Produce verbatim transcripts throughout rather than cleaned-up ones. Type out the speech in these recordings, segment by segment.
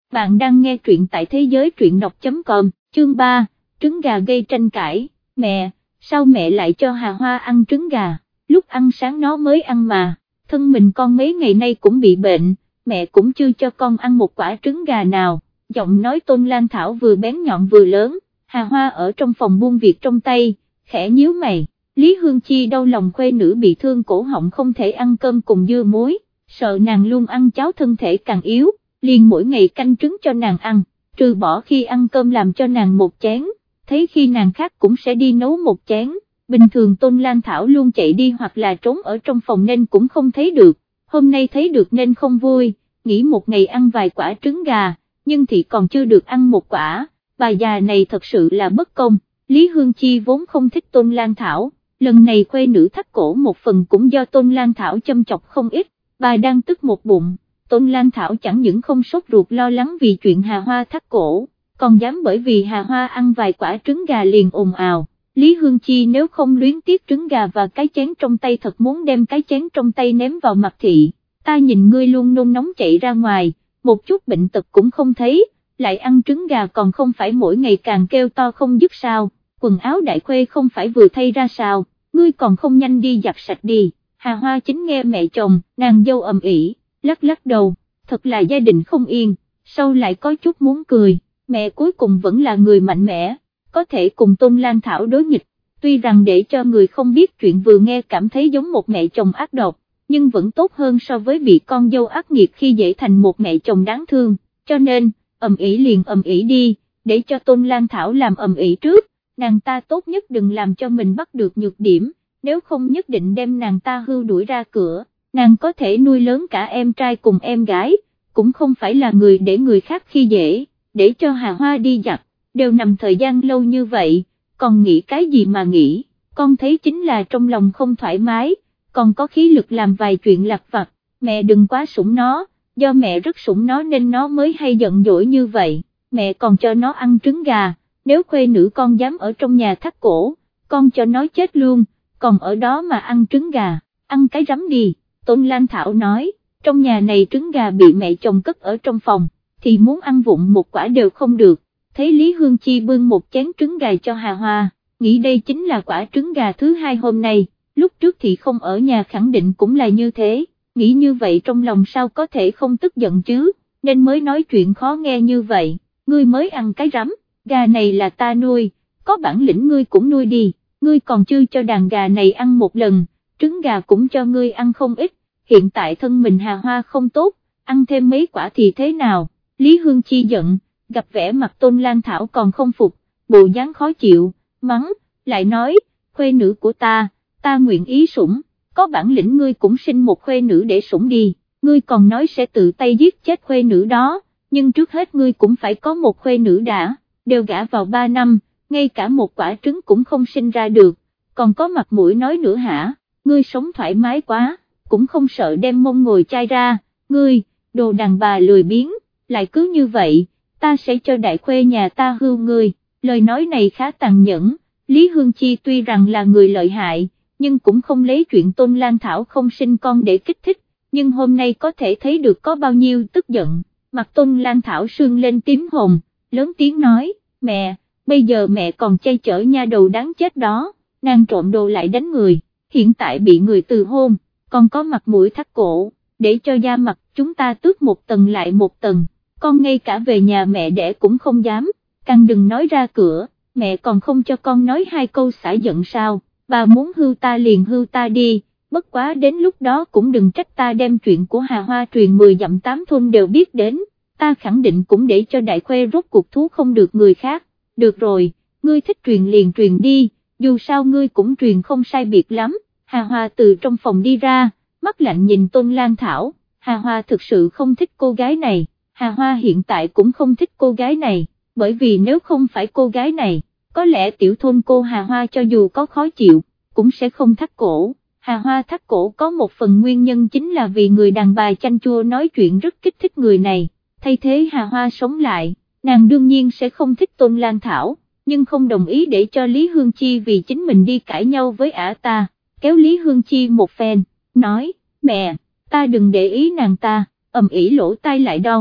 Bạn đang nghe truyện tại thế giới truyện đọc chấm com, chương ba, trứng gà gây tranh cãi. Mẹ, sao mẹ lại cho Hà Hoa ăn trứng gà, lúc ăn sáng nó mới ăn mà, thân mình con mấy ngày nay cũng bị bệnh, mẹ cũng chưa cho con ăn một quả trứng gà nào. Giọng nói Tôn Lan Thảo vừa bén nhọn vừa lớn. Hà Hoa ở trong phòng buông việc trong tay, khẽ nhíu mày. Lý Hương Chi đau lòng khuê nữ bị thương cổ họng không thể ăn cơm cùng dưa muối, sợ nàng luôn ăn cháo thân thể càng yếu, liền mỗi ngày canh trứng cho nàng ăn, trừ bỏ khi ăn cơm làm cho nàng một chén, thấy khi nàng khác cũng sẽ đi nấu một chén. Bình thường Tôn Lan Thảo luôn chạy đi hoặc là trốn ở trong phòng nên cũng không thấy được, hôm nay thấy được nên không vui, nghĩ một ngày ăn vài quả trứng gà, nhưng thì còn chưa được ăn một quả, bà già này thật sự là bất công. Lý Hương Chi vốn không thích Tôn Lan Thảo, lần này khuê nữ thắt cổ một phần cũng do Tôn Lan Thảo châm chọc không ít, bà đang tức một bụng. Tôn Lan Thảo chẳng những không sốt ruột lo lắng vì chuyện Hà Hoa thắt cổ, còn dám bởi vì Hà Hoa ăn vài quả trứng gà liền ồn ào. Lý Hương Chi nếu không luyến tiếc trứng gà và cái chén trong tay thật muốn đem cái chén trong tay ném vào mặt thị. Ta nhìn ngươi luôn nôn nóng chạy ra ngoài, một chút bệnh tật cũng không thấy, lại ăn trứng gà còn không phải mỗi ngày càng kêu to không dứt sao, quần áo đại khuê không phải vừa thay ra sao, ngươi còn không nhanh đi giặt sạch đi. Hà Hoa chính nghe mẹ chồng, nàng dâu ầm ĩ, lắc lắc đầu, thật là gia đình không yên, sau lại có chút muốn cười, mẹ cuối cùng vẫn là người mạnh mẽ, có thể cùng Tôn Lan Thảo đối nghịch, tuy rằng để cho người không biết chuyện vừa nghe cảm thấy giống một mẹ chồng ác độc, nhưng vẫn tốt hơn so với bị con dâu ác nghiệt khi dễ thành một mẹ chồng đáng thương, cho nên, ầm ĩ liền ầm ĩ đi, để cho Tôn Lan Thảo làm ầm ĩ trước, nàng ta tốt nhất đừng làm cho mình bắt được nhược điểm, nếu không nhất định đem nàng ta hưu đuổi ra cửa. Nàng có thể nuôi lớn cả em trai cùng em gái, cũng không phải là người để người khác khi dễ, để cho Hà Hoa đi giặt, đều nằm thời gian lâu như vậy, còn nghĩ cái gì mà nghĩ, con thấy chính là trong lòng không thoải mái, còn có khí lực làm vài chuyện lặt vặt, mẹ đừng quá sủng nó, do mẹ rất sủng nó nên nó mới hay giận dỗi như vậy, mẹ còn cho nó ăn trứng gà, nếu khuê nữ con dám ở trong nhà thắt cổ, con cho nó chết luôn, còn ở đó mà ăn trứng gà, ăn cái rắm đi. Tôn Lan Thảo nói, trong nhà này trứng gà bị mẹ chồng cất ở trong phòng, thì muốn ăn vụng một quả đều không được. Thấy Lý Hương Chi bưng một chén trứng gà cho Hà Hoa, nghĩ đây chính là quả trứng gà thứ hai hôm nay, lúc trước thì không ở nhà khẳng định cũng là như thế, nghĩ như vậy trong lòng sao có thể không tức giận chứ, nên mới nói chuyện khó nghe như vậy, ngươi mới ăn cái rắm, gà này là ta nuôi, có bản lĩnh ngươi cũng nuôi đi, ngươi còn chưa cho đàn gà này ăn một lần, trứng gà cũng cho ngươi ăn không ít, hiện tại thân mình Hà Hoa không tốt, ăn thêm mấy quả thì thế nào. Lý Hương Chi giận, gặp vẻ mặt Tôn Lan Thảo còn không phục, bộ dáng khó chịu, mắng, lại nói, khuê nữ của ta, ta nguyện ý sủng, có bản lĩnh ngươi cũng sinh một khuê nữ để sủng đi, ngươi còn nói sẽ tự tay giết chết khuê nữ đó, nhưng trước hết ngươi cũng phải có một khuê nữ đã, đều gả vào ba năm, ngay cả một quả trứng cũng không sinh ra được, còn có mặt mũi nói nữa hả, ngươi sống thoải mái quá, cũng không sợ đem mông ngồi chai ra, ngươi, đồ đàn bà lười biếng, lại cứ như vậy, ta sẽ cho đại khuê nhà ta hưu ngươi, lời nói này khá tàn nhẫn, Lý Hương Chi tuy rằng là người lợi hại, nhưng cũng không lấy chuyện Tôn Lan Thảo không sinh con để kích thích, nhưng hôm nay có thể thấy được có bao nhiêu tức giận, mặt Tôn Lan Thảo sưng lên tím hồng, lớn tiếng nói, mẹ, bây giờ mẹ còn chay chở nha đầu đáng chết đó, nàng trộm đồ lại đánh người, hiện tại bị người từ hôn, còn có mặt mũi thắt cổ, để cho da mặt chúng ta tước một tầng lại một tầng, con ngay cả về nhà mẹ đẻ cũng không dám, càng đừng nói ra cửa, mẹ còn không cho con nói hai câu xả giận sao, bà muốn hưu ta liền hưu ta đi, bất quá đến lúc đó cũng đừng trách ta đem chuyện của Hà Hoa truyền mười dặm tám thôn đều biết đến, ta khẳng định cũng để cho đại khuê rốt cuộc thú không được người khác, được rồi, ngươi thích truyền liền truyền đi, dù sao ngươi cũng truyền không sai biệt lắm. Hà Hoa từ trong phòng đi ra, mắt lạnh nhìn Tôn Lan Thảo, Hà Hoa thực sự không thích cô gái này, Hà Hoa hiện tại cũng không thích cô gái này, bởi vì nếu không phải cô gái này, có lẽ tiểu thôn cô Hà Hoa cho dù có khó chịu, cũng sẽ không thắt cổ. Hà Hoa thắt cổ có một phần nguyên nhân chính là vì người đàn bà chanh chua nói chuyện rất kích thích người này, thay thế Hà Hoa sống lại, nàng đương nhiên sẽ không thích Tôn Lan Thảo, nhưng không đồng ý để cho Lý Hương Chi vì chính mình đi cãi nhau với ả ta. Kéo Lý Hương Chi một phen, nói, mẹ, ta đừng để ý nàng ta, ầm ĩ lỗ tai lại đau,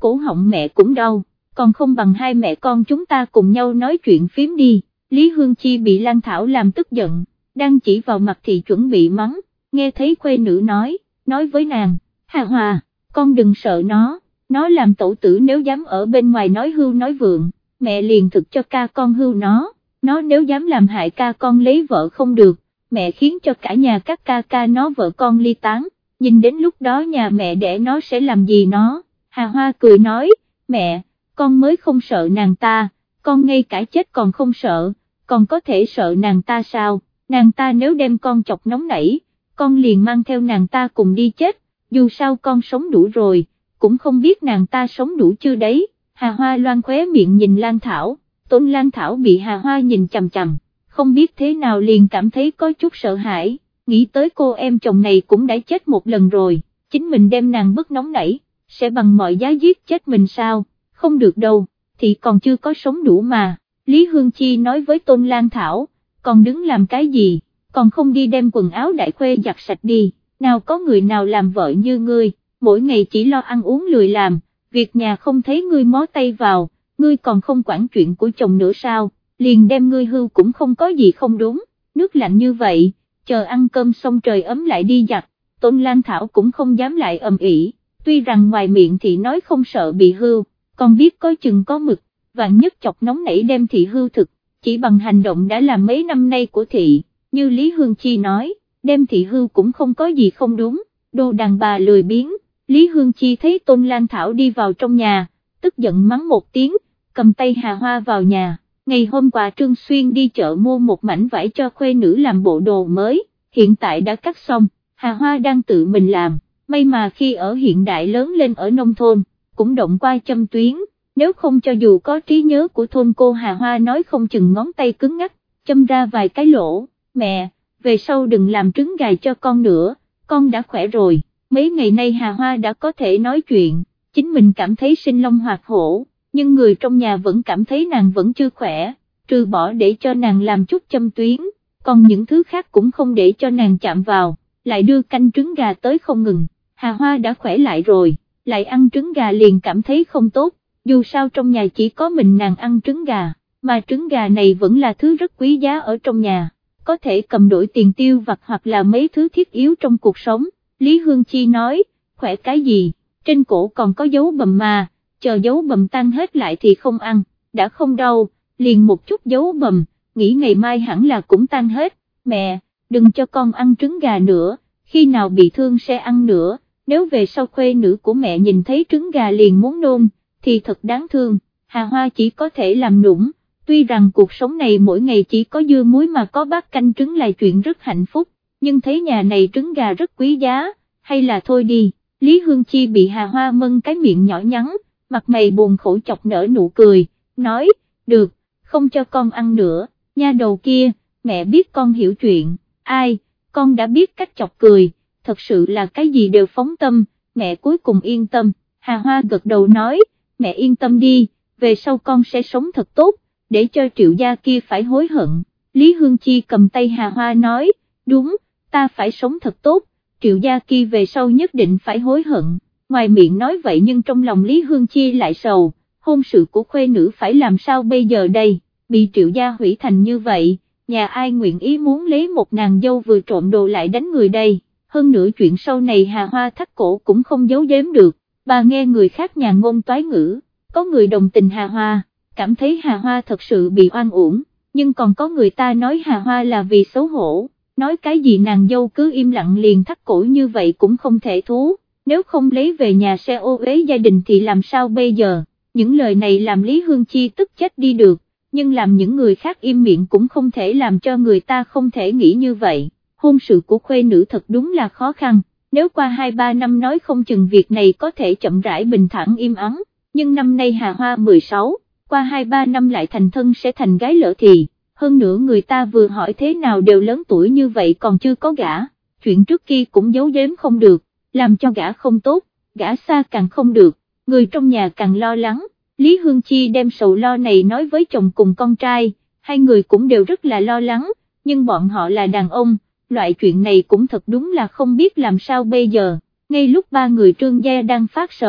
cổ họng mẹ cũng đau, còn không bằng hai mẹ con chúng ta cùng nhau nói chuyện phím đi. Lý Hương Chi bị Lan Thảo làm tức giận, đang chỉ vào mặt thì chuẩn bị mắng, nghe thấy khuê nữ nói, nói với nàng, Hà Hoa, con đừng sợ nó, nó làm tẩu tử nếu dám ở bên ngoài nói hưu nói vượng, mẹ liền thực cho ca con hưu nó, nó nếu dám làm hại ca con lấy vợ không được, mẹ khiến cho cả nhà các ca ca nó vợ con ly tán, nhìn đến lúc đó nhà mẹ đẻ nó sẽ làm gì nó. Hà Hoa cười nói, mẹ, con mới không sợ nàng ta, con ngay cả chết còn không sợ, còn có thể sợ nàng ta sao, nàng ta nếu đem con chọc nóng nảy, con liền mang theo nàng ta cùng đi chết, dù sao con sống đủ rồi, cũng không biết nàng ta sống đủ chưa đấy. Hà Hoa loan khóe miệng nhìn Lan Thảo, Tôn Lan Thảo bị Hà Hoa nhìn chằm chằm, không biết thế nào liền cảm thấy có chút sợ hãi, nghĩ tới cô em chồng này cũng đã chết một lần rồi, chính mình đem nàng bức nóng nảy, sẽ bằng mọi giá giết chết mình sao, không được đâu, thì còn chưa có sống đủ mà. Lý Hương Chi nói với Tôn Lan Thảo, còn đứng làm cái gì, còn không đi đem quần áo đại khuê giặt sạch đi, nào có người nào làm vợ như ngươi, mỗi ngày chỉ lo ăn uống lười làm, việc nhà không thấy ngươi mó tay vào, ngươi còn không quản chuyện của chồng nữa sao, liền đem ngươi hưu cũng không có gì không đúng, nước lạnh như vậy, chờ ăn cơm xong trời ấm lại đi giặt. Tôn Lan Thảo cũng không dám lại ầm ĩ, tuy rằng ngoài miệng thì nói không sợ bị hưu, còn biết có chừng có mực, vạn nhất chọc nóng nảy đem thị hưu thực, chỉ bằng hành động đã làm mấy năm nay của thị, như Lý Hương Chi nói, đem thị hưu cũng không có gì không đúng, đồ đàn bà lười biếng. Lý Hương Chi thấy Tôn Lan Thảo đi vào trong nhà, tức giận mắng một tiếng, cầm tay Hà Hoa vào nhà. Ngày hôm qua Trương Xuyên đi chợ mua một mảnh vải cho khuê nữ làm bộ đồ mới, hiện tại đã cắt xong, Hà Hoa đang tự mình làm, may mà khi ở hiện đại lớn lên ở nông thôn, cũng động qua châm tuyến, nếu không cho dù có trí nhớ của thôn cô Hà Hoa nói không chừng ngón tay cứng ngắc, châm ra vài cái lỗ. Mẹ, về sau đừng làm trứng gà cho con nữa, con đã khỏe rồi. Mấy ngày nay Hà Hoa đã có thể nói chuyện, chính mình cảm thấy sinh long hoạt hổ, nhưng người trong nhà vẫn cảm thấy nàng vẫn chưa khỏe, trừ bỏ để cho nàng làm chút châm tuyến, còn những thứ khác cũng không để cho nàng chạm vào, lại đưa canh trứng gà tới không ngừng. Hà Hoa đã khỏe lại rồi, lại ăn trứng gà liền cảm thấy không tốt, dù sao trong nhà chỉ có mình nàng ăn trứng gà, mà trứng gà này vẫn là thứ rất quý giá ở trong nhà, có thể cầm đổi tiền tiêu vặt hoặc là mấy thứ thiết yếu trong cuộc sống. Lý Hương Chi nói, khỏe cái gì, trên cổ còn có dấu bầm mà, chờ dấu bầm tan hết lại thì không ăn, đã không đau, liền một chút dấu bầm, nghĩ ngày mai hẳn là cũng tan hết. Mẹ, đừng cho con ăn trứng gà nữa, khi nào bị thương sẽ ăn nữa, nếu về sau khuê nữ của mẹ nhìn thấy trứng gà liền muốn nôn, thì thật đáng thương. Hà Hoa chỉ có thể làm nũng, tuy rằng cuộc sống này mỗi ngày chỉ có dưa muối mà có bát canh trứng là chuyện rất hạnh phúc, nhưng thấy nhà này trứng gà rất quý giá, hay là thôi đi. Lý Hương Chi bị Hà Hoa mân cái miệng nhỏ nhắn, mặt mày buồn khổ chọc nở nụ cười, nói, được, không cho con ăn nữa, nha đầu kia, mẹ biết con hiểu chuyện, ai, con đã biết cách chọc cười, thật sự là cái gì đều phóng tâm, mẹ cuối cùng yên tâm. Hà Hoa gật đầu nói, mẹ yên tâm đi, về sau con sẽ sống thật tốt, để cho Triệu gia kia phải hối hận. Lý Hương Chi cầm tay Hà Hoa nói, đúng, ta phải sống thật tốt, Triệu gia kia về sau nhất định phải hối hận. Ngoài miệng nói vậy nhưng trong lòng Lý Hương Chi lại sầu, hôn sự của khuê nữ phải làm sao bây giờ đây, bị Triệu gia hủy thành như vậy, nhà ai nguyện ý muốn lấy một nàng dâu vừa trộm đồ lại đánh người đây. Hơn nữa chuyện sau này Hà Hoa thắt cổ cũng không giấu giếm được, bà nghe người khác nhà ngôn toái ngữ, có người đồng tình Hà Hoa, cảm thấy Hà Hoa thật sự bị oan uổng, nhưng còn có người ta nói Hà Hoa là vì xấu hổ, nói cái gì nàng dâu cứ im lặng liền thắt cổ như vậy cũng không thể thú, nếu không lấy về nhà sẽ ô uế gia đình thì làm sao bây giờ. Những lời này làm Lý Hương Chi tức chết đi được, nhưng làm những người khác im miệng cũng không thể làm cho người ta không thể nghĩ như vậy. Hôn sự của khuê nữ thật đúng là khó khăn, nếu qua hai ba năm nói không chừng việc này có thể chậm rãi bình thản im ắng, nhưng năm nay Hà Hoa mười sáu, qua hai ba năm lại thành thân sẽ thành gái lỡ thì, hơn nữa người ta vừa hỏi thế nào đều lớn tuổi như vậy còn chưa có gả, chuyện trước kia cũng giấu giếm không được, làm cho gả không tốt, gả xa càng không được, người trong nhà càng lo lắng. Lý Hương Chi đem sầu lo này nói với chồng cùng con trai, hai người cũng đều rất là lo lắng, nhưng bọn họ là đàn ông, loại chuyện này cũng thật đúng là không biết làm sao bây giờ. Ngay lúc ba người Trương gia đang phát sầu,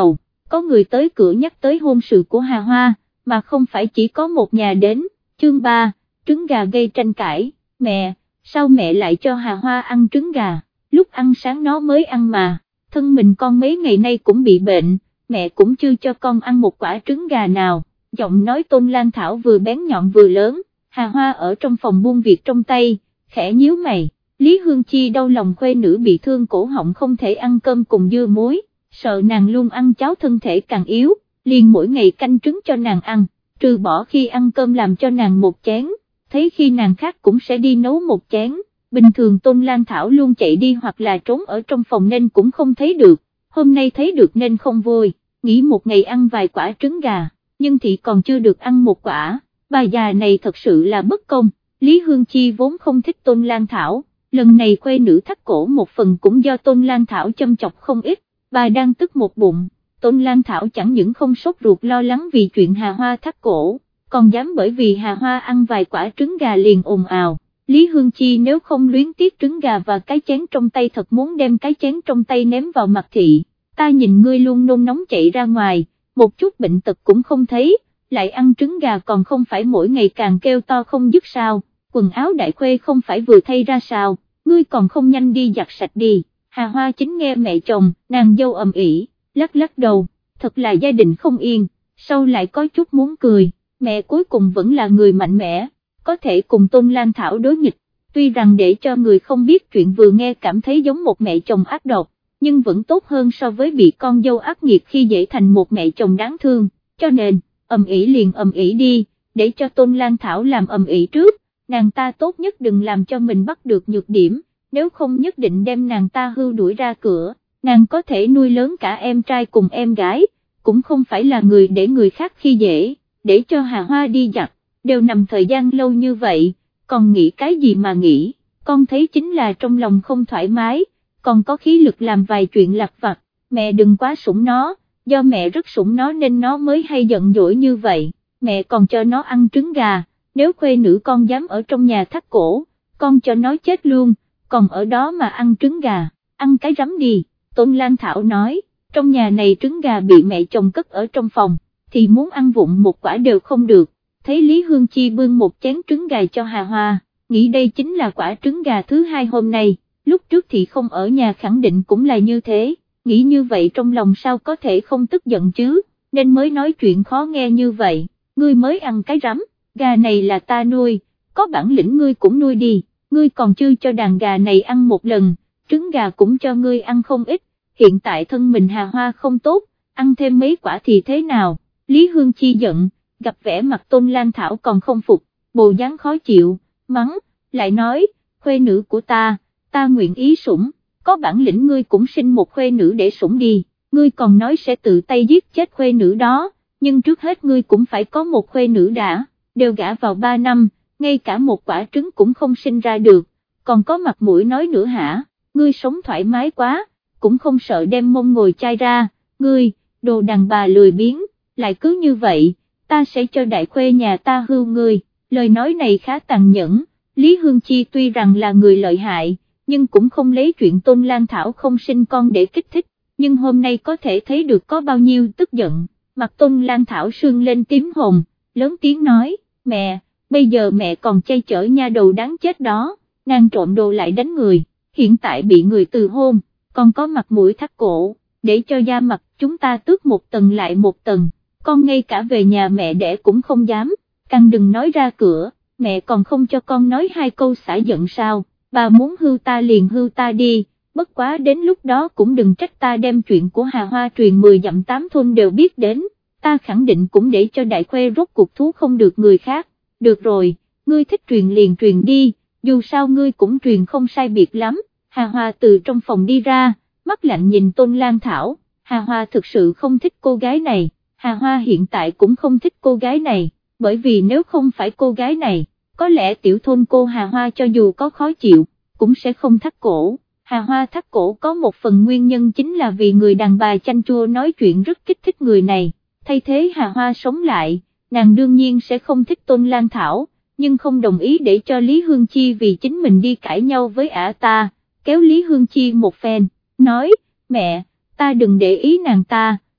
có người tới cửa nhắc tới hôn sự của Hà Hoa, mà không phải chỉ có một nhà đến. Chương ba, trứng gà gây tranh cãi, mẹ, sao mẹ lại cho Hà Hoa ăn trứng gà, lúc ăn sáng nó mới ăn mà, thân mình con mấy ngày nay cũng bị bệnh, mẹ cũng chưa cho con ăn một quả trứng gà nào. Giọng nói Tôn Lan Thảo vừa bén nhọn vừa lớn. Hà Hoa ở trong phòng buông việc trong tay, khẽ nhíu mày. Lý Hương Chi đau lòng khuê nữ bị thương cổ họng không thể ăn cơm cùng dưa muối, sợ nàng luôn ăn cháo thân thể càng yếu, liền mỗi ngày canh trứng cho nàng ăn, trừ bỏ khi ăn cơm làm cho nàng một chén, thấy khi nàng khác cũng sẽ đi nấu một chén. Bình thường Tôn Lan Thảo luôn chạy đi hoặc là trốn ở trong phòng nên cũng không thấy được, hôm nay thấy được nên không vui, nghĩ một ngày ăn vài quả trứng gà, nhưng thị còn chưa được ăn một quả, bà già này thật sự là bất công. Lý Hương Chi vốn không thích Tôn Lan Thảo, lần này khuê nữ thắt cổ một phần cũng do Tôn Lan Thảo châm chọc không ít, bà đang tức một bụng. Tôn Lan Thảo chẳng những không sốt ruột lo lắng vì chuyện Hà Hoa thắt cổ, còn dám bởi vì Hà Hoa ăn vài quả trứng gà liền ồn ào. Lý Hương Chi nếu không luyến tiếc trứng gà và cái chén trong tay thật muốn đem cái chén trong tay ném vào mặt thị. Ta nhìn ngươi luôn nôn nóng chạy ra ngoài, một chút bệnh tật cũng không thấy, lại ăn trứng gà còn không phải mỗi ngày càng kêu to không dứt sao, quần áo đại khuê không phải vừa thay ra sao, ngươi còn không nhanh đi giặt sạch đi. Hà Hoa chính nghe mẹ chồng, nàng dâu ầm ĩ, lắc lắc đầu, thật là gia đình không yên, sau lại có chút muốn cười, mẹ cuối cùng vẫn là người mạnh mẽ, có thể cùng Tôn Lan Thảo đối nghịch, tuy rằng để cho người không biết chuyện vừa nghe cảm thấy giống một mẹ chồng ác độc, nhưng vẫn tốt hơn so với bị con dâu ác nghiệt khi dễ thành một mẹ chồng đáng thương, cho nên, ầm ĩ liền ầm ĩ đi, để cho Tôn Lan Thảo làm ầm ĩ trước, nàng ta tốt nhất đừng làm cho mình bắt được nhược điểm, nếu không nhất định đem nàng ta hưu đuổi ra cửa, nàng có thể nuôi lớn cả em trai cùng em gái, cũng không phải là người để người khác khi dễ, để cho Hà Hoa đi giặt, đều nằm thời gian lâu như vậy, còn nghĩ cái gì mà nghĩ, con thấy chính là trong lòng không thoải mái, còn có khí lực làm vài chuyện lặt vặt, mẹ đừng quá sủng nó, do mẹ rất sủng nó nên nó mới hay giận dỗi như vậy, mẹ còn cho nó ăn trứng gà, nếu khuê nữ con dám ở trong nhà thắt cổ, con cho nó chết luôn, còn ở đó mà ăn trứng gà, ăn cái rắm đi. Tôn Lan Thảo nói, trong nhà này trứng gà bị mẹ chồng cất ở trong phòng, thì muốn ăn vụng một quả đều không được. Thấy Lý Hương Chi bưng một chén trứng gà cho Hà Hoa, nghĩ đây chính là quả trứng gà thứ hai hôm nay, lúc trước thì không ở nhà khẳng định cũng là như thế, nghĩ như vậy trong lòng sao có thể không tức giận chứ, nên mới nói chuyện khó nghe như vậy, ngươi mới ăn cái rắm, gà này là ta nuôi, có bản lĩnh ngươi cũng nuôi đi, ngươi còn chưa cho đàn gà này ăn một lần, trứng gà cũng cho ngươi ăn không ít, hiện tại thân mình Hà Hoa không tốt, ăn thêm mấy quả thì thế nào. Lý Hương Chi giận, gặp vẻ mặt Tôn Lan Thảo còn không phục, bộ dáng khó chịu, mắng, lại nói, khuê nữ của ta, ta nguyện ý sủng, có bản lĩnh ngươi cũng sinh một khuê nữ để sủng đi, ngươi còn nói sẽ tự tay giết chết khuê nữ đó, nhưng trước hết ngươi cũng phải có một khuê nữ đã, đều gả vào ba năm, ngay cả một quả trứng cũng không sinh ra được, còn có mặt mũi nói nữa hả, ngươi sống thoải mái quá, cũng không sợ đem mông ngồi chai ra, ngươi, đồ đàn bà lười biếng, lại cứ như vậy, ta sẽ cho đại khuê nhà ta hưu ngươi, lời nói này khá tàn nhẫn, Lý Hương Chi tuy rằng là người lợi hại, nhưng cũng không lấy chuyện Tôn Lan Thảo không sinh con để kích thích, nhưng hôm nay có thể thấy được có bao nhiêu tức giận, mặt Tôn Lan Thảo sưng lên tím hồng, lớn tiếng nói, mẹ, bây giờ mẹ còn chay chở nha đầu đáng chết đó, nàng trộm đồ lại đánh người, hiện tại bị người từ hôn, còn có mặt mũi thắt cổ, để cho da mặt chúng ta tước một tầng lại một tầng, con ngay cả về nhà mẹ đẻ cũng không dám, càng đừng nói ra cửa, mẹ còn không cho con nói hai câu xả giận sao, bà muốn hưu ta liền hưu ta đi, bất quá đến lúc đó cũng đừng trách ta đem chuyện của Hà Hoa truyền mười dặm tám thôn đều biết đến, ta khẳng định cũng để cho đại khuê rốt cuộc thú không được người khác, được rồi, ngươi thích truyền liền truyền đi, dù sao ngươi cũng truyền không sai biệt lắm. Hà Hoa từ trong phòng đi ra, mắt lạnh nhìn Tôn Lan Thảo, Hà Hoa thực sự không thích cô gái này, Hà Hoa hiện tại cũng không thích cô gái này, bởi vì nếu không phải cô gái này, có lẽ tiểu thôn cô Hà Hoa cho dù có khó chịu, cũng sẽ không thắt cổ. Hà Hoa thắt cổ có một phần nguyên nhân chính là vì người đàn bà chanh chua nói chuyện rất kích thích người này, thay thế Hà Hoa sống lại, nàng đương nhiên sẽ không thích Tôn Lan Thảo, nhưng không đồng ý để cho Lý Hương Chi vì chính mình đi cãi nhau với ả ta, kéo Lý Hương Chi một phen, nói, mẹ, ta đừng để ý nàng ta,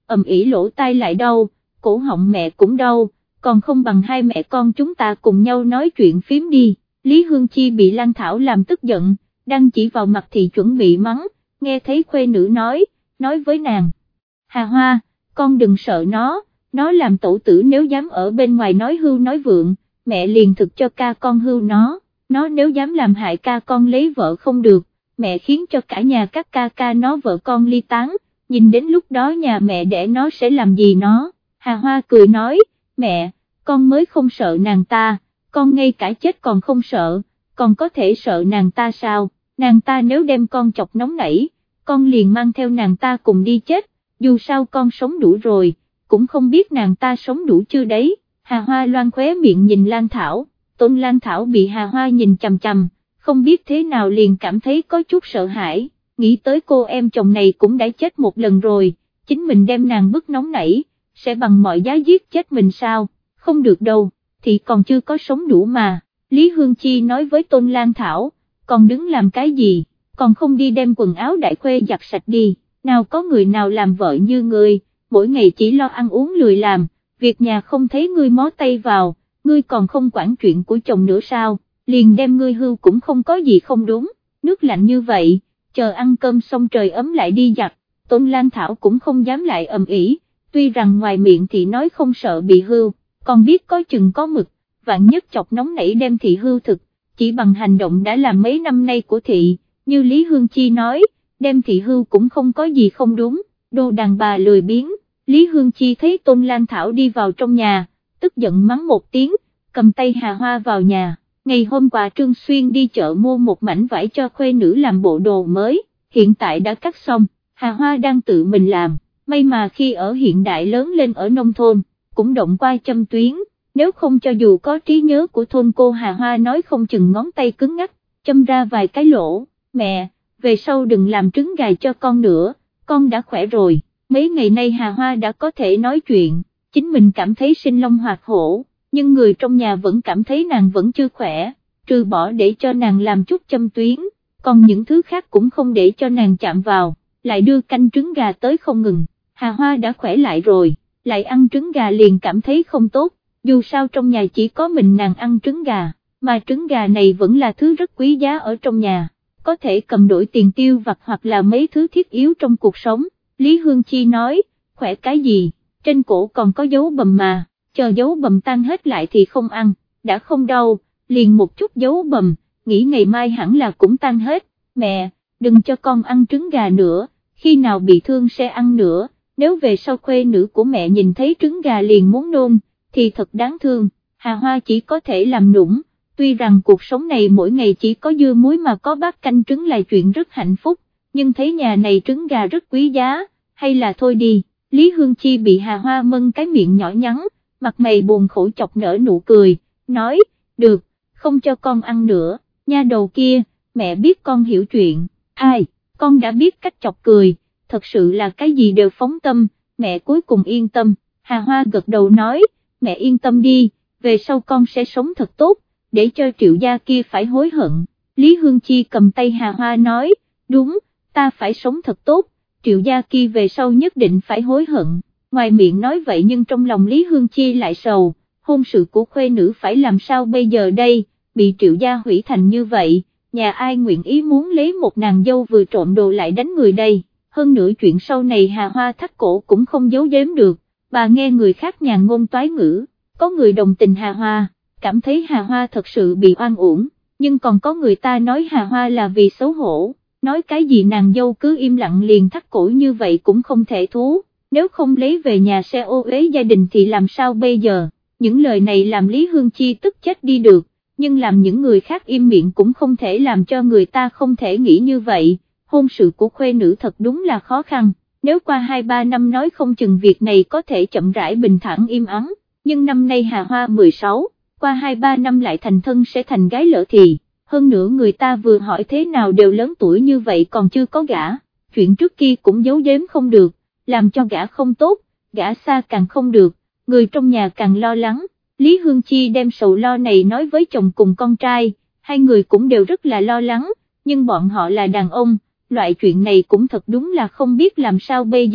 ầm ĩ lỗ tai lại đau, cổ họng mẹ cũng đau, còn không bằng hai mẹ con chúng ta cùng nhau nói chuyện phím đi. Lý Hương Chi bị Lan Thảo làm tức giận, đang chỉ vào mặt thì chuẩn bị mắng, nghe thấy khuê nữ nói, nói với nàng, Hà Hoa, con đừng sợ nó, nó làm tổ tử nếu dám ở bên ngoài nói hưu nói vượng, mẹ liền thực cho ca con hưu nó, nó nếu dám làm hại ca con lấy vợ không được, mẹ khiến cho cả nhà các ca ca nó vợ con ly tán, nhìn đến lúc đó nhà mẹ đẻ nó sẽ làm gì nó. Hà Hoa cười nói, mẹ, con mới không sợ nàng ta, con ngay cả chết còn không sợ, còn có thể sợ nàng ta sao, nàng ta nếu đem con chọc nóng nảy, con liền mang theo nàng ta cùng đi chết, dù sao con sống đủ rồi, cũng không biết nàng ta sống đủ chưa đấy. Hà Hoa loan khóe miệng nhìn Lan Thảo, Tôn Lan Thảo bị Hà Hoa nhìn chằm chằm, không biết thế nào liền cảm thấy có chút sợ hãi, nghĩ tới cô em chồng này cũng đã chết một lần rồi, chính mình đem nàng bức nóng nảy, sẽ bằng mọi giá giết chết mình sao, không được đâu, thì còn chưa có sống đủ mà. Lý Hương Chi nói với Tôn Lan Thảo, còn đứng làm cái gì, còn không đi đem quần áo đại khuê giặt sạch đi, nào có người nào làm vợ như ngươi, mỗi ngày chỉ lo ăn uống lười làm, việc nhà không thấy ngươi mó tay vào, ngươi còn không quản chuyện của chồng nữa sao, liền đem ngươi hưu cũng không có gì không đúng, nước lạnh như vậy, chờ ăn cơm xong trời ấm lại đi giặt. Tôn Lan Thảo cũng không dám lại ầm ĩ, tuy rằng ngoài miệng thì nói không sợ bị hưu, còn biết có chừng có mực, vạn nhất chọc nóng nảy đem thị hưu thực, chỉ bằng hành động đã làm mấy năm nay của thị, như Lý Hương Chi nói, đem thị hưu cũng không có gì không đúng, đồ đàn bà lười biếng. Lý Hương Chi thấy Tôn Lan Thảo đi vào trong nhà, tức giận mắng một tiếng, cầm tay Hà Hoa vào nhà. Ngày hôm qua Trương Xuyên đi chợ mua một mảnh vải cho khuê nữ làm bộ đồ mới, hiện tại đã cắt xong, Hà Hoa đang tự mình làm, may mà khi ở hiện đại lớn lên ở nông thôn, cũng động qua châm tuyến, nếu không cho dù có trí nhớ của thôn cô Hà Hoa nói không chừng ngón tay cứng ngắc, châm ra vài cái lỗ. Mẹ, về sau đừng làm trứng gà cho con nữa, con đã khỏe rồi. Mấy ngày nay Hà Hoa đã có thể nói chuyện, chính mình cảm thấy sinh long hoạt hổ, nhưng người trong nhà vẫn cảm thấy nàng vẫn chưa khỏe, trừ bỏ để cho nàng làm chút châm tuyến, còn những thứ khác cũng không để cho nàng chạm vào, lại đưa canh trứng gà tới không ngừng. Hà Hoa đã khỏe lại rồi, lại ăn trứng gà liền cảm thấy không tốt, dù sao trong nhà chỉ có mình nàng ăn trứng gà, mà trứng gà này vẫn là thứ rất quý giá ở trong nhà, có thể cầm đổi tiền tiêu vặt hoặc là mấy thứ thiết yếu trong cuộc sống. Lý Hương Chi nói, khỏe cái gì, trên cổ còn có dấu bầm mà, chờ dấu bầm tan hết lại thì không ăn, đã không đau, liền một chút dấu bầm, nghĩ ngày mai hẳn là cũng tan hết. Mẹ, đừng cho con ăn trứng gà nữa, khi nào bị thương sẽ ăn nữa, nếu về sau khuê nữ của mẹ nhìn thấy trứng gà liền muốn nôn, thì thật đáng thương. Hà Hoa chỉ có thể làm nũng, tuy rằng cuộc sống này mỗi ngày chỉ có dưa muối mà có bát canh trứng là chuyện rất hạnh phúc, nhưng thấy nhà này trứng gà rất quý giá, hay là thôi đi. Lý Hương Chi bị Hà Hoa mân cái miệng nhỏ nhắn, mặt mày buồn khổ chọc nở nụ cười, nói, được, không cho con ăn nữa, nha đầu kia, mẹ biết con hiểu chuyện, ai, con đã biết cách chọc cười, thật sự là cái gì đều phóng tâm, mẹ cuối cùng yên tâm. Hà Hoa gật đầu nói, mẹ yên tâm đi, về sau con sẽ sống thật tốt, để cho Triệu gia kia phải hối hận. Lý Hương Chi cầm tay Hà Hoa nói, đúng, ta phải sống thật tốt, Triệu gia kia về sau nhất định phải hối hận. Ngoài miệng nói vậy nhưng trong lòng Lý Hương Chi lại sầu, hôn sự của khuê nữ phải làm sao bây giờ đây, bị Triệu gia hủy thành như vậy, nhà ai nguyện ý muốn lấy một nàng dâu vừa trộm đồ lại đánh người đây. Hơn nữa chuyện sau này Hà Hoa thắt cổ cũng không giấu giếm được, bà nghe người khác nhàn ngôn toái ngữ, có người đồng tình Hà Hoa, cảm thấy Hà Hoa thật sự bị oan uổng, nhưng còn có người ta nói Hà Hoa là vì xấu hổ, nói cái gì nàng dâu cứ im lặng liền thắt cổ như vậy cũng không thể thú, nếu không lấy về nhà sẽ ô uế gia đình thì làm sao bây giờ. Những lời này làm Lý Hương Chi tức chết đi được, nhưng làm những người khác im miệng cũng không thể làm cho người ta không thể nghĩ như vậy. Hôn sự của khuê nữ thật đúng là khó khăn, nếu qua hai ba năm nói không chừng việc này có thể chậm rãi bình thản im ắng, nhưng năm nay Hà Hoa mười sáu, qua hai ba năm lại thành thân sẽ thành gái lỡ thì, hơn nữa người ta vừa hỏi thế nào đều lớn tuổi như vậy còn chưa có gả, chuyện trước kia cũng giấu giếm không được, làm cho gả không tốt, gả xa càng không được, người trong nhà càng lo lắng. Lý Hương Chi đem sầu lo này nói với chồng cùng con trai, hai người cũng đều rất là lo lắng, nhưng bọn họ là đàn ông, loại chuyện này cũng thật đúng là không biết làm sao bây giờ.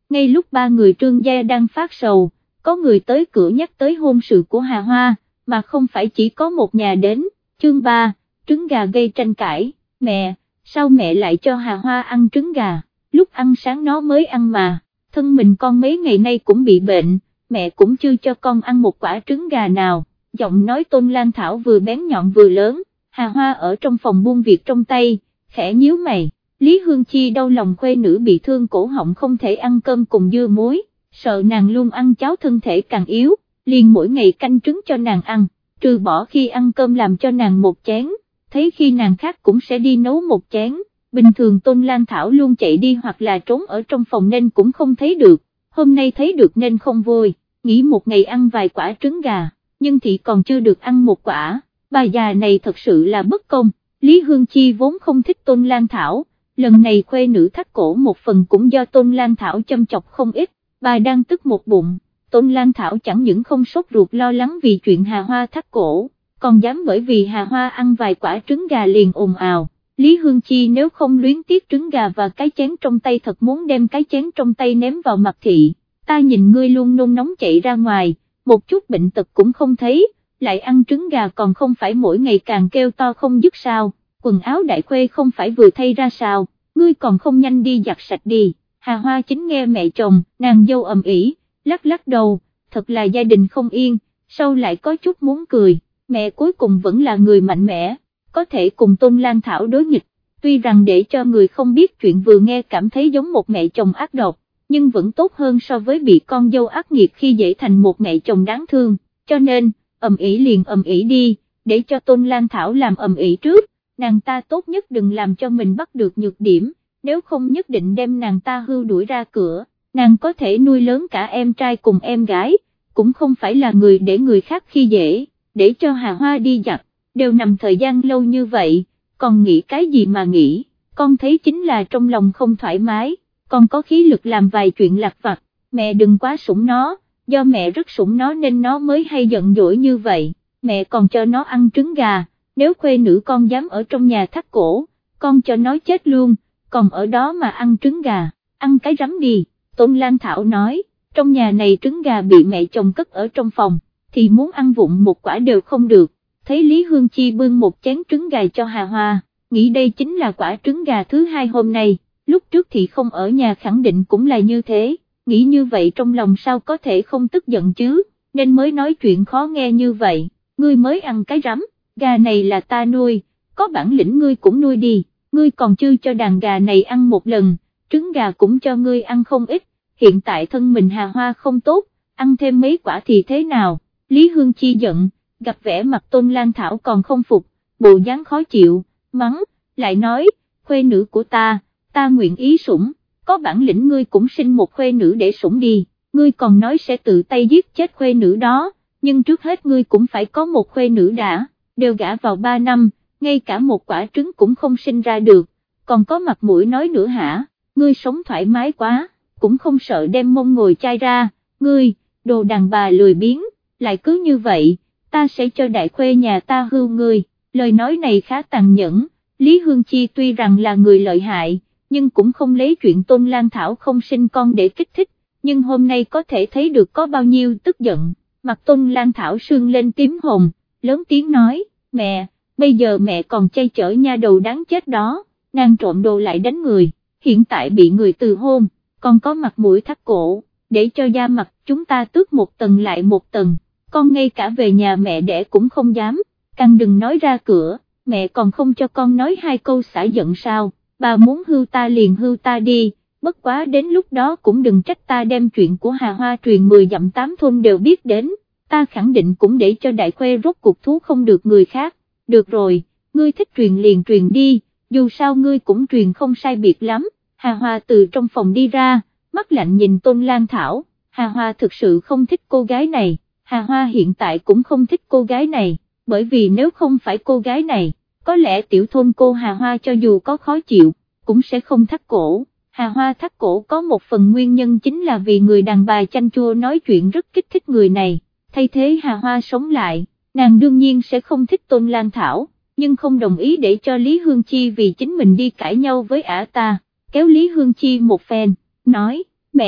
ngay lúc ba người Trương gia đang phát sầu, có người tới cửa nhắc tới hôn sự của Hà Hoa, mà không phải chỉ có một nhà đến. Chương ba, trứng gà gây tranh cãi, mẹ, sao mẹ lại cho Hà Hoa ăn trứng gà, lúc ăn sáng nó mới ăn mà, thân mình con mấy ngày nay cũng bị bệnh, mẹ cũng chưa cho con ăn một quả trứng gà nào. Giọng nói Tôn Lan Thảo vừa bén nhọn vừa lớn. Hà Hoa ở trong phòng buông việc trong tay, khẽ nhíu mày. Lý Hương Chi đau lòng khuê nữ bị thương cổ họng không thể ăn cơm cùng dưa muối, sợ nàng luôn ăn cháo thân thể càng yếu, liền mỗi ngày canh trứng cho nàng ăn, trừ bỏ khi ăn cơm làm cho nàng một chén, thấy khi nàng khác cũng sẽ đi nấu một chén. Bình thường Tôn Lan Thảo luôn chạy đi hoặc là trốn ở trong phòng nên cũng không thấy được, hôm nay thấy được nên không vui, nghĩ một ngày ăn vài quả trứng gà, nhưng thị còn chưa được ăn một quả, bà già này thật sự là bất công. Lý Hương Chi vốn không thích Tôn Lan Thảo, lần này khuê nữ thắt cổ một phần cũng do Tôn Lan Thảo châm chọc không ít, bà đang tức một bụng. Tôn Lan Thảo chẳng những không sốt ruột lo lắng vì chuyện Hà Hoa thắt cổ, còn dám bởi vì Hà Hoa ăn vài quả trứng gà liền ồn ào. Lý Hương Chi nếu không luyến tiếc trứng gà và cái chén trong tay thật muốn đem cái chén trong tay ném vào mặt thị, ta nhìn ngươi luôn nôn nóng chạy ra ngoài, một chút bệnh tật cũng không thấy, lại ăn trứng gà còn không phải mỗi ngày càng kêu to không dứt sao, quần áo đại khuê không phải vừa thay ra sao, ngươi còn không nhanh đi giặt sạch đi. Hà Hoa chính nghe mẹ chồng, nàng dâu ầm ĩ, lắc lắc đầu, thật là gia đình không yên, sau lại có chút muốn cười, mẹ cuối cùng vẫn là người mạnh mẽ, có thể cùng Tôn Lan Thảo đối nghịch, tuy rằng để cho người không biết chuyện vừa nghe cảm thấy giống một mẹ chồng ác độc, nhưng vẫn tốt hơn so với bị con dâu ác nghiệt khi dễ thành một mẹ chồng đáng thương, cho nên, ầm ĩ liền ầm ĩ đi, để cho Tôn Lan Thảo làm ầm ĩ trước, nàng ta tốt nhất đừng làm cho mình bắt được nhược điểm, nếu không nhất định đem nàng ta hưu đuổi ra cửa, nàng có thể nuôi lớn cả em trai cùng em gái, cũng không phải là người để người khác khi dễ, để cho Hà Hoa đi giặt, đều nằm thời gian lâu như vậy, còn nghĩ cái gì mà nghĩ, con thấy chính là trong lòng không thoải mái, con có khí lực làm vài chuyện lặt vặt, mẹ đừng quá sủng nó, do mẹ rất sủng nó nên nó mới hay giận dỗi như vậy, mẹ còn cho nó ăn trứng gà, nếu khuê nữ con dám ở trong nhà thắt cổ, con cho nó chết luôn, còn ở đó mà ăn trứng gà, ăn cái rắm đi. Tôn Lan Thảo nói, trong nhà này trứng gà bị mẹ chồng cất ở trong phòng, thì muốn ăn vụng một quả đều không được, thấy Lý Hương Chi bưng một chén trứng gà cho Hà Hoa, nghĩ đây chính là quả trứng gà thứ hai hôm nay, lúc trước thì không ở nhà khẳng định cũng là như thế, nghĩ như vậy trong lòng sao có thể không tức giận chứ, nên mới nói chuyện khó nghe như vậy, ngươi mới ăn cái rắm, gà này là ta nuôi, có bản lĩnh ngươi cũng nuôi đi, ngươi còn chưa cho đàn gà này ăn một lần, trứng gà cũng cho ngươi ăn không ít, hiện tại thân mình Hà Hoa không tốt, ăn thêm mấy quả thì thế nào, Lý Hương Chi giận, gặp vẻ mặt Tôn Lan Thảo còn không phục, bộ dáng khó chịu, mắng, lại nói, khuê nữ của ta, ta nguyện ý sủng, có bản lĩnh ngươi cũng sinh một khuê nữ để sủng đi, ngươi còn nói sẽ tự tay giết chết khuê nữ đó, nhưng trước hết ngươi cũng phải có một khuê nữ đã, đều gả vào ba năm, ngay cả một quả trứng cũng không sinh ra được, còn có mặt mũi nói nữa hả, ngươi sống thoải mái quá, cũng không sợ đem mông ngồi chai ra, ngươi, đồ đàn bà lười biếng, lại cứ như vậy, ta sẽ cho đại khuê nhà ta hưu ngươi, lời nói này khá tàn nhẫn, Lý Hương Chi tuy rằng là người lợi hại, nhưng cũng không lấy chuyện Tôn Lan Thảo không sinh con để kích thích, nhưng hôm nay có thể thấy được có bao nhiêu tức giận, mặt Tôn Lan Thảo sưng lên tím hồng, lớn tiếng nói, mẹ, bây giờ mẹ còn chay chở nha đầu đáng chết đó, nàng trộm đồ lại đánh người, hiện tại bị người từ hôn, còn có mặt mũi thắt cổ, để cho da mặt chúng ta tước một tầng lại một tầng, con ngay cả về nhà mẹ đẻ cũng không dám, càng đừng nói ra cửa, mẹ còn không cho con nói hai câu xả giận sao, bà muốn hưu ta liền hưu ta đi, bất quá đến lúc đó cũng đừng trách ta đem chuyện của Hà Hoa truyền mười dặm tám thôn đều biết đến, ta khẳng định cũng để cho đại khuê rốt cuộc thú không được người khác, được rồi, ngươi thích truyền liền truyền đi, dù sao ngươi cũng truyền không sai biệt lắm. Hà Hoa từ trong phòng đi ra, mắt lạnh nhìn Tôn Lan Thảo, Hà Hoa thực sự không thích cô gái này, Hà Hoa hiện tại cũng không thích cô gái này, bởi vì nếu không phải cô gái này, có lẽ tiểu thôn cô Hà Hoa cho dù có khó chịu, cũng sẽ không thắt cổ. Hà Hoa thắt cổ có một phần nguyên nhân chính là vì người đàn bà chanh chua nói chuyện rất kích thích người này, thay thế Hà Hoa sống lại, nàng đương nhiên sẽ không thích Tôn Lan Thảo, nhưng không đồng ý để cho Lý Hương Chi vì chính mình đi cãi nhau với ả ta, kéo Lý Hương Chi một phen, nói, mẹ,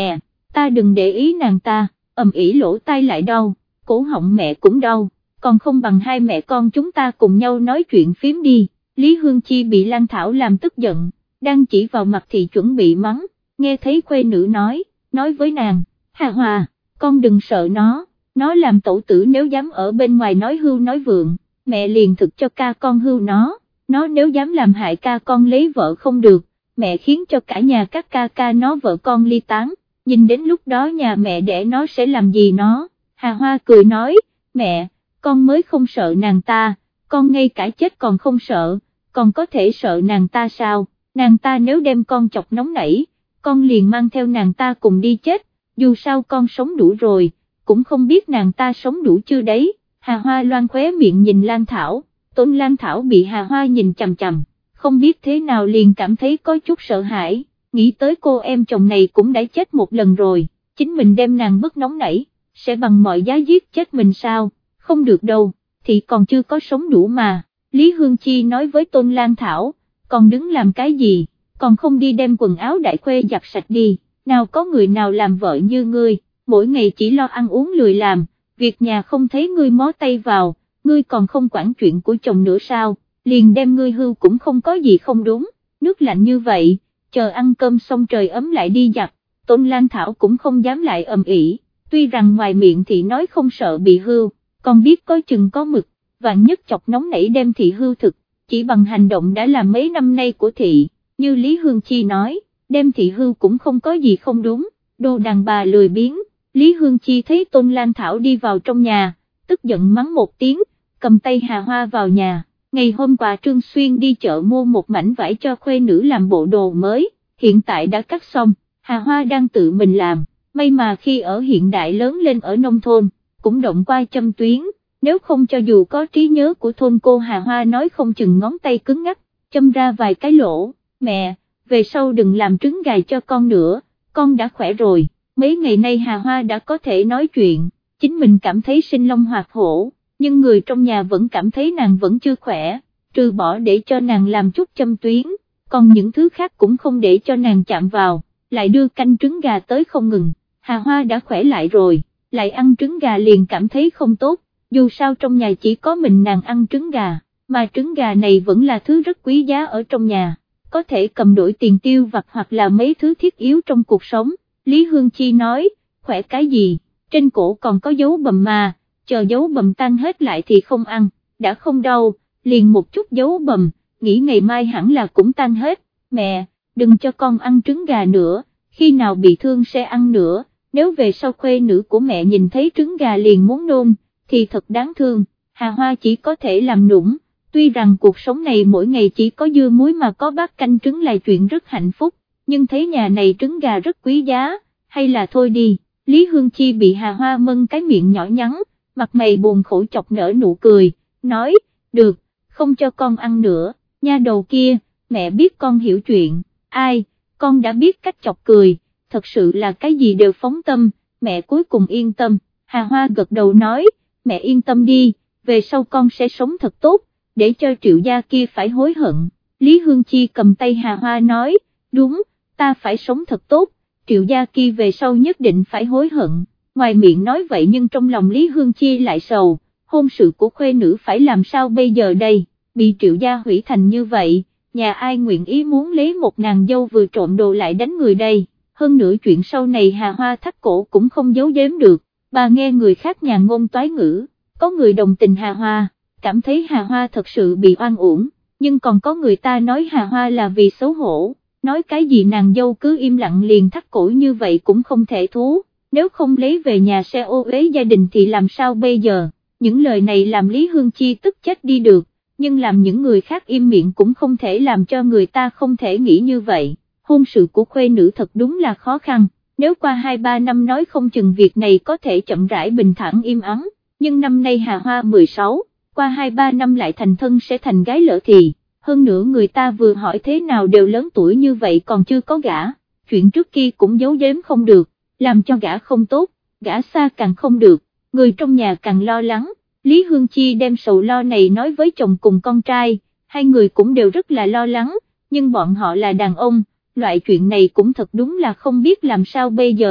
ta đừng để ý nàng ta, ầm ĩ lỗ tai lại đau, cổ họng mẹ cũng đau, còn không bằng hai mẹ con chúng ta cùng nhau nói chuyện phím đi. Lý Hương Chi bị Lan Thảo làm tức giận, đang chỉ vào mặt thì chuẩn bị mắng, nghe thấy khuê nữ nói, nói với nàng, Hà Hòa, con đừng sợ nó, nó làm tẩu tử nếu dám ở bên ngoài nói hưu nói vượng, mẹ liền thực cho ca con hưu nó, nó nếu dám làm hại ca con lấy vợ không được, mẹ khiến cho cả nhà các ca ca nó vợ con ly tán, nhìn đến lúc đó nhà mẹ đẻ nó sẽ làm gì nó. Hà Hoa cười nói, mẹ, con mới không sợ nàng ta, con ngay cả chết còn không sợ, còn có thể sợ nàng ta sao, nàng ta nếu đem con chọc nóng nảy, con liền mang theo nàng ta cùng đi chết, dù sao con sống đủ rồi, cũng không biết nàng ta sống đủ chưa đấy. Hà Hoa loan khóe miệng nhìn Lan Thảo, Tôn Lan Thảo bị Hà Hoa nhìn chằm chằm, không biết thế nào liền cảm thấy có chút sợ hãi, nghĩ tới cô em chồng này cũng đã chết một lần rồi, chính mình đem nàng bức nóng nảy, sẽ bằng mọi giá giết chết mình sao, không được đâu, thì còn chưa có sống đủ mà. Lý Hương Chi nói với Tôn Lan Thảo, còn đứng làm cái gì, còn không đi đem quần áo đại khuê giặt sạch đi, nào có người nào làm vợ như ngươi, mỗi ngày chỉ lo ăn uống lười làm, việc nhà không thấy ngươi mó tay vào, ngươi còn không quản chuyện của chồng nữa sao, liền đem ngươi hưu cũng không có gì không đúng, nước lạnh như vậy, chờ ăn cơm xong trời ấm lại đi giặt. Tôn Lan Thảo cũng không dám lại ầm ĩ, tuy rằng ngoài miệng thì nói không sợ bị hưu, còn biết có chừng có mực, vạn nhất chọc nóng nảy đem thị hưu thực, chỉ bằng hành động đã làm mấy năm nay của thị, như Lý Hương Chi nói, đem thị hưu cũng không có gì không đúng, đồ đàn bà lười biếng. Lý Hương Chi thấy Tôn Lan Thảo đi vào trong nhà, tức giận mắng một tiếng, cầm tay Hà Hoa vào nhà. Ngày hôm qua Trương Xuyên đi chợ mua một mảnh vải cho khuê nữ làm bộ đồ mới, hiện tại đã cắt xong, Hà Hoa đang tự mình làm, may mà khi ở hiện đại lớn lên ở nông thôn, cũng động qua châm tuyến, nếu không cho dù có trí nhớ của thôn cô Hà Hoa nói không chừng ngón tay cứng ngắc, châm ra vài cái lỗ. Mẹ, về sau đừng làm trứng gà cho con nữa, con đã khỏe rồi. Mấy ngày nay Hà Hoa đã có thể nói chuyện, chính mình cảm thấy sinh long hoạt hổ, nhưng người trong nhà vẫn cảm thấy nàng vẫn chưa khỏe, trừ bỏ để cho nàng làm chút châm tuyến, còn những thứ khác cũng không để cho nàng chạm vào, lại đưa canh trứng gà tới không ngừng. Hà Hoa đã khỏe lại rồi, lại ăn trứng gà liền cảm thấy không tốt, dù sao trong nhà chỉ có mình nàng ăn trứng gà, mà trứng gà này vẫn là thứ rất quý giá ở trong nhà, có thể cầm đổi tiền tiêu vặt hoặc là mấy thứ thiết yếu trong cuộc sống. Lý Hương Chi nói, khỏe cái gì, trên cổ còn có dấu bầm mà, chờ dấu bầm tan hết lại thì không ăn, đã không đau, liền một chút dấu bầm, nghĩ ngày mai hẳn là cũng tan hết. Mẹ, đừng cho con ăn trứng gà nữa, khi nào bị thương sẽ ăn nữa, nếu về sau khuê nữ của mẹ nhìn thấy trứng gà liền muốn nôn, thì thật đáng thương. Hà Hoa chỉ có thể làm nũng, tuy rằng cuộc sống này mỗi ngày chỉ có dưa muối mà có bát canh trứng là chuyện rất hạnh phúc, nhưng thấy nhà này trứng gà rất quý giá, hay là thôi đi. Lý Hương Chi bị Hà Hoa mân cái miệng nhỏ nhắn, mặt mày buồn khổ chọc nở nụ cười, nói, được, không cho con ăn nữa, nha đầu kia, mẹ biết con hiểu chuyện, ai, con đã biết cách chọc cười, thật sự là cái gì đều phóng tâm, mẹ cuối cùng yên tâm. Hà Hoa gật đầu nói, mẹ yên tâm đi, về sau con sẽ sống thật tốt, để cho Triệu gia kia phải hối hận. Lý Hương Chi cầm tay Hà Hoa nói, đúng, ta phải sống thật tốt, Triệu gia kia về sau nhất định phải hối hận. Ngoài miệng nói vậy nhưng trong lòng Lý Hương Chi lại sầu, hôn sự của khuê nữ phải làm sao bây giờ đây, bị Triệu gia hủy thành như vậy, nhà ai nguyện ý muốn lấy một nàng dâu vừa trộm đồ lại đánh người đây. Hơn nữa chuyện sau này Hà Hoa thắt cổ cũng không giấu giếm được, bà nghe người khác nhàn ngôn toái ngữ, có người đồng tình Hà Hoa, cảm thấy Hà Hoa thật sự bị oan uổng, nhưng còn có người ta nói Hà Hoa là vì xấu hổ, nói cái gì nàng dâu cứ im lặng liền thắt cổ như vậy cũng không thể thú, nếu không lấy về nhà sẽ ô uế gia đình thì làm sao bây giờ. Những lời này làm Lý Hương Chi tức chết đi được, nhưng làm những người khác im miệng cũng không thể làm cho người ta không thể nghĩ như vậy. Hôn sự của khuê nữ thật đúng là khó khăn, nếu qua hai ba năm nói không chừng việc này có thể chậm rãi bình thản im ắng, nhưng năm nay Hà Hoa mười sáu, qua hai ba năm lại thành thân sẽ thành gái lỡ thì, hơn nữa người ta vừa hỏi thế nào đều lớn tuổi như vậy còn chưa có gả, chuyện trước kia cũng giấu giếm không được, làm cho gả không tốt, gả xa càng không được, người trong nhà càng lo lắng. Lý Hương Chi đem sầu lo này nói với chồng cùng con trai, hai người cũng đều rất là lo lắng, nhưng bọn họ là đàn ông, loại chuyện này cũng thật đúng là không biết làm sao bây giờ.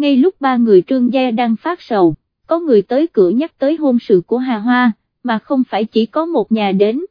ngay lúc ba người Trương gia đang phát sầu, có người tới cửa nhắc tới hôn sự của Hà Hoa, mà không phải chỉ có một nhà đến,